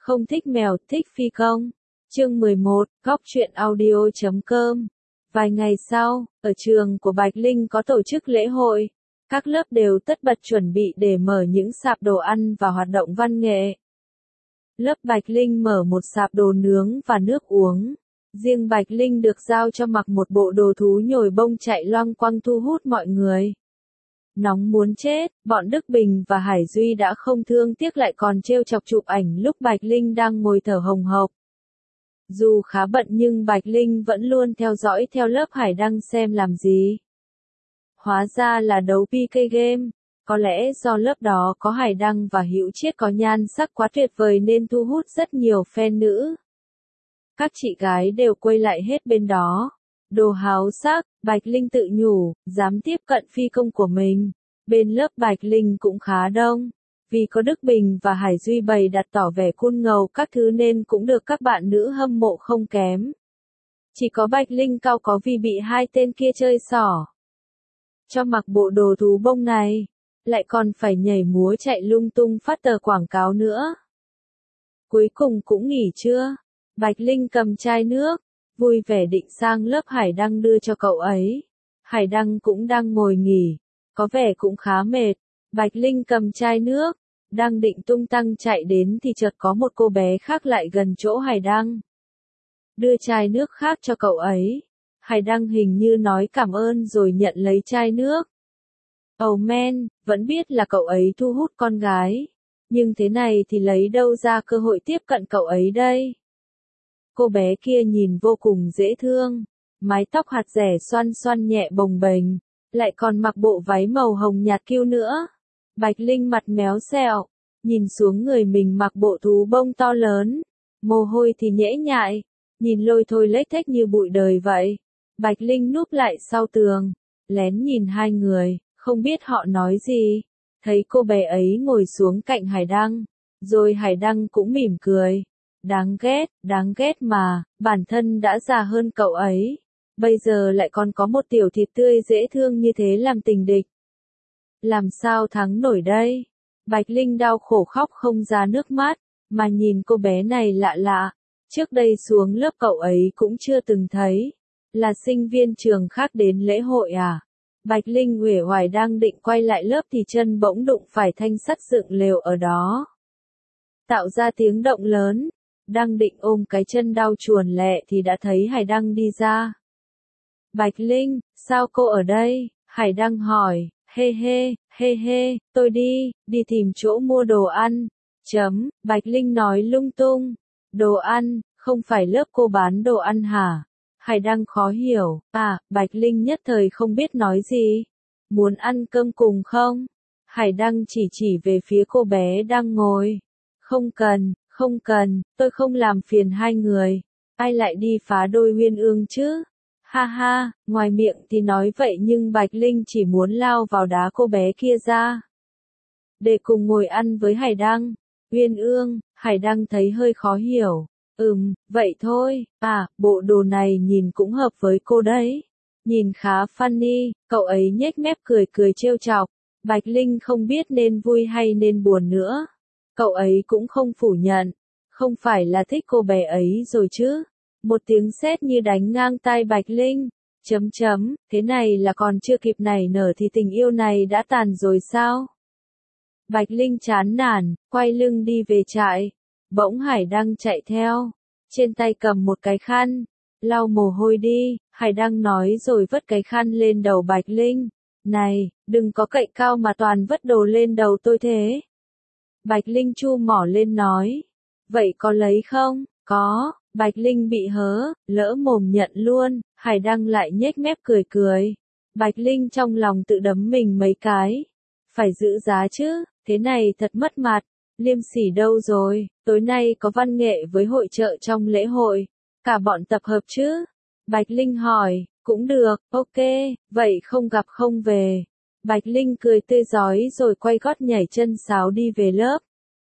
Không thích mèo, thích phi công. Chương 11, góc truyện audio.com. Vài ngày sau, ở trường của Bạch Linh có tổ chức lễ hội. Các lớp đều tất bật chuẩn bị để mở những sạp đồ ăn và hoạt động văn nghệ. Lớp Bạch Linh mở một sạp đồ nướng và nước uống. Riêng Bạch Linh được giao cho mặc một bộ đồ thú nhồi bông chạy loang quăng thu hút mọi người. Nóng muốn chết, bọn Đức Bình và Hải Duy đã không thương tiếc lại còn trêu chọc chụp ảnh lúc Bạch Linh đang ngồi thở hồng hộc. Dù khá bận nhưng Bạch Linh vẫn luôn theo dõi theo lớp Hải Đăng xem làm gì. Hóa ra là đấu PK game. Có lẽ do lớp đó có Hải Đăng và Hữu Chiết có nhan sắc quá tuyệt vời nên thu hút rất nhiều fan nữ. Các chị gái đều quay lại hết bên đó. Đồ háo sắc, Bạch Linh tự nhủ, dám tiếp cận phi công của mình. Bên lớp Bạch Linh cũng khá đông. Vì có Đức Bình và Hải Duy bày đặt tỏ vẻ cool ngầu các thứ nên cũng được các bạn nữ hâm mộ không kém. Chỉ có Bạch Linh cau có vì bị hai tên kia chơi xỏ. Cho mặc bộ đồ thú bông này, lại còn phải nhảy múa chạy lung tung phát tờ quảng cáo nữa. Cuối cùng cũng nghỉ trưa. Bạch Linh cầm chai nước, vui vẻ định sang lớp Hải Đăng đưa cho cậu ấy. Hải Đăng cũng đang ngồi nghỉ, có vẻ cũng khá mệt. Bạch Linh cầm chai nước, đang định tung tăng chạy đến thì chợt có một cô bé khác lại gần chỗ Hải Đăng. Đưa chai nước khác cho cậu ấy. Hải Đăng hình như nói cảm ơn rồi nhận lấy chai nước. Oh man, vẫn biết là cậu ấy thu hút con gái. Nhưng thế này thì lấy đâu ra cơ hội tiếp cận cậu ấy đây? Cô bé kia nhìn vô cùng dễ thương. Mái tóc hạt rẻ xoăn xoăn nhẹ bồng bềnh. Lại còn mặc bộ váy màu hồng nhạt kiêu nữa. Bạch Linh mặt méo xẹo. Nhìn xuống người mình mặc bộ thú bông to lớn. Mồ hôi thì nhễ nhại. Nhìn lôi thôi lếch thếch như bụi đời vậy. Bạch Linh núp lại sau tường. Lén nhìn hai người, không biết họ nói gì. Thấy cô bé ấy ngồi xuống cạnh Hải Đăng. Rồi Hải Đăng cũng mỉm cười. Đáng ghét mà, bản thân đã già hơn cậu ấy. Bây giờ lại còn có một tiểu thịt tươi dễ thương như thế làm tình địch. Làm sao thắng nổi đây? Bạch Linh đau khổ khóc không ra nước mắt, mà nhìn cô bé này lạ lạ. Trước đây xuống lớp cậu ấy cũng chưa từng thấy. Là sinh viên trường khác đến lễ hội à? Bạch Linh uể oải đang định quay lại lớp thì chân bỗng đụng phải thanh sắt dựng lều ở đó. Tạo ra tiếng động lớn. Đang định ôm cái chân đau chuồn lẹ thì đã thấy Hải Đăng đi ra. Bạch Linh, sao cô ở đây? Hải Đăng hỏi, he, tôi đi tìm chỗ mua đồ ăn. Bạch Linh nói lung tung. Đồ ăn, không phải lớp cô bán đồ ăn hả? Hải Đăng khó hiểu, Bạch Linh nhất thời không biết nói gì. Muốn ăn cơm cùng không? Hải Đăng chỉ về phía cô bé đang ngồi. Không cần, tôi không làm phiền hai người. Ai lại đi phá đôi uyên ương chứ? Ha ha, ngoài miệng thì nói vậy nhưng Bạch Linh chỉ muốn lao vào đá cô bé kia ra. Để cùng ngồi ăn với Hải Đăng. Uyên ương, Hải Đăng thấy hơi khó hiểu. Vậy thôi, bộ đồ này nhìn cũng hợp với cô đấy. Nhìn khá funny, cậu ấy nhếch mép cười trêu chọc. Bạch Linh không biết nên vui hay nên buồn nữa. Cậu ấy cũng không phủ nhận. Không phải là thích cô bé ấy rồi chứ. Một tiếng sét như đánh ngang tai Bạch Linh. Thế này là còn chưa kịp nảy nở thì tình yêu này đã tàn rồi sao? Bạch Linh chán nản, quay lưng đi về trại. Bỗng Hải Đăng chạy theo. Trên tay cầm một cái khăn. Lau mồ hôi đi, Hải Đăng nói rồi vứt cái khăn lên đầu Bạch Linh. Này, đừng có cậy cao mà toàn vứt đồ lên đầu tôi thế. Bạch Linh chu mỏ lên nói. Vậy có lấy không? Có. Bạch Linh bị hớ, lỡ mồm nhận luôn. Hải Đăng lại nhếch mép cười. Bạch Linh trong lòng tự đấm mình mấy cái. Phải giữ giá chứ, thế này thật mất mặt. Liêm sỉ đâu rồi, tối nay có văn nghệ với hội chợ trong lễ hội. Cả bọn tập hợp chứ? Bạch Linh hỏi, cũng được, ok, vậy không gặp không về. Bạch Linh cười tươi rói rồi quay gót nhảy chân sáo đi về lớp.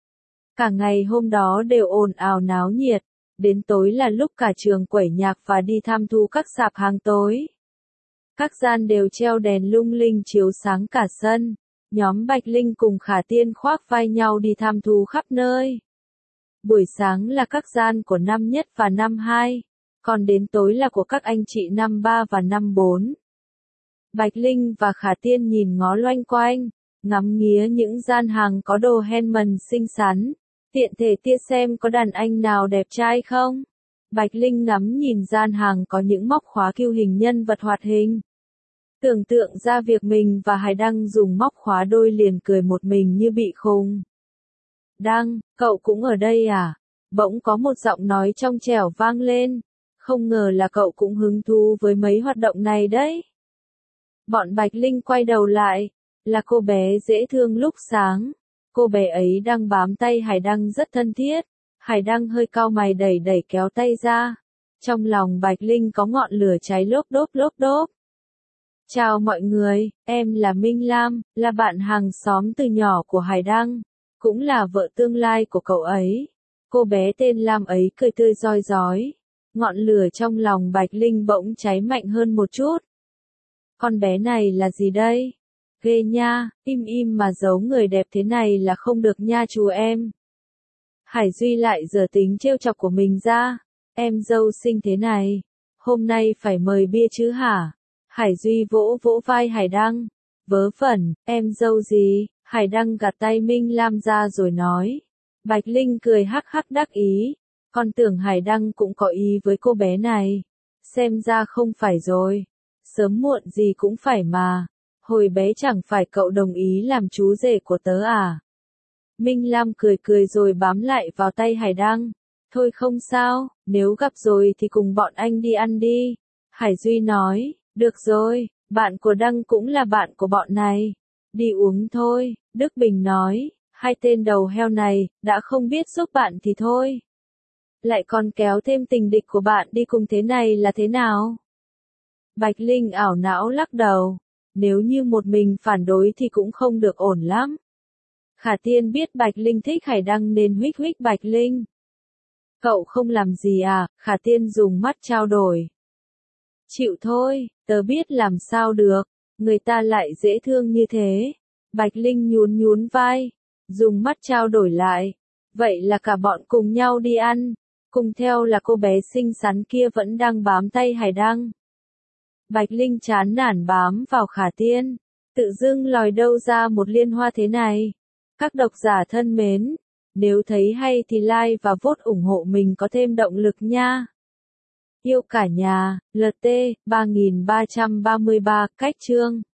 Cả ngày hôm đó đều ồn ào náo nhiệt. Đến tối là lúc cả trường quẩy nhạc và đi tham thu các sạp hàng tối. Các gian đều treo đèn lung linh chiếu sáng cả sân. Nhóm Bạch Linh cùng Khả Tiên khoác vai nhau đi tham thu khắp nơi. Buổi sáng là các gian của năm nhất và năm 2, còn đến tối là của các anh chị năm 3 và năm 4. Bạch Linh và Khả Tiên nhìn ngó loanh quanh, ngắm nghía những gian hàng có đồ handmade xinh xắn, tiện thể tia xem có đàn anh nào đẹp trai không. Bạch Linh ngắm nhìn gian hàng có những móc khóa cưu hình nhân vật hoạt hình. Tưởng tượng ra việc mình và Hải Đăng dùng móc khóa đôi liền cười một mình như bị khùng. Đăng, cậu cũng ở đây à? Bỗng có một giọng nói trong trẻo vang lên. Không ngờ là cậu cũng hứng thú với mấy hoạt động này đấy. Bọn Bạch Linh quay đầu lại, là cô bé dễ thương lúc sáng. Cô bé ấy đang bám tay Hải Đăng rất thân thiết. Hải Đăng hơi cau mày đẩy đẩy kéo tay ra. Trong lòng Bạch Linh có ngọn lửa cháy lốp đốp. Chào mọi người, em là Minh Lam, là bạn hàng xóm từ nhỏ của Hải Đăng, cũng là vợ tương lai của cậu ấy. Cô bé tên Lam ấy cười tươi rói rói. Ngọn lửa trong lòng Bạch Linh bỗng cháy mạnh hơn một chút. Con bé này là gì đây? Ghê nha, im mà giấu người đẹp thế này là không được nha chú em. Hải Duy lại giở tính trêu chọc của mình ra. Em dâu xinh thế này, hôm nay phải mời bia chứ hả? Hải Duy vỗ vỗ vai Hải Đăng. Vớ vẩn, em dâu gì? Hải Đăng gạt tay Minh Lam ra rồi nói. Bạch Linh cười hắc hắc đắc ý. Con tưởng Hải Đăng cũng có ý với cô bé này. Xem ra không phải rồi. Sớm muộn gì cũng phải mà. Hồi bé chẳng phải cậu đồng ý làm chú rể của tớ à? Minh Lam cười rồi bám lại vào tay Hải Đăng. Thôi không sao, nếu gặp rồi thì cùng bọn anh đi ăn đi. Hải Duy nói, được rồi, bạn của Đăng cũng là bạn của bọn này. Đi uống thôi, Đức Bình nói, hai tên đầu heo này, đã không biết giúp bạn thì thôi. Lại còn kéo thêm tình địch của bạn đi cùng thế này là thế nào? Bạch Linh ảo não lắc đầu, nếu như một mình phản đối thì cũng không được ổn lắm. Khả Tiên biết Bạch Linh thích Hải Đăng nên huých Bạch Linh. Cậu không làm gì à? Khả Tiên dùng mắt trao đổi. Chịu thôi, tớ biết làm sao được, người ta lại dễ thương như thế. Bạch Linh nhún vai, dùng mắt trao đổi lại. Vậy là cả bọn cùng nhau đi ăn, cùng theo là cô bé xinh xắn kia vẫn đang bám tay Hải Đăng. Bạch Linh chán nản bám vào Khả Tiên, tự dưng lòi đâu ra một liên hoa thế này. Các độc giả thân mến, nếu thấy hay thì like và vote ủng hộ mình có thêm động lực nha. Yêu cả nhà, LT, 3333, cách chương.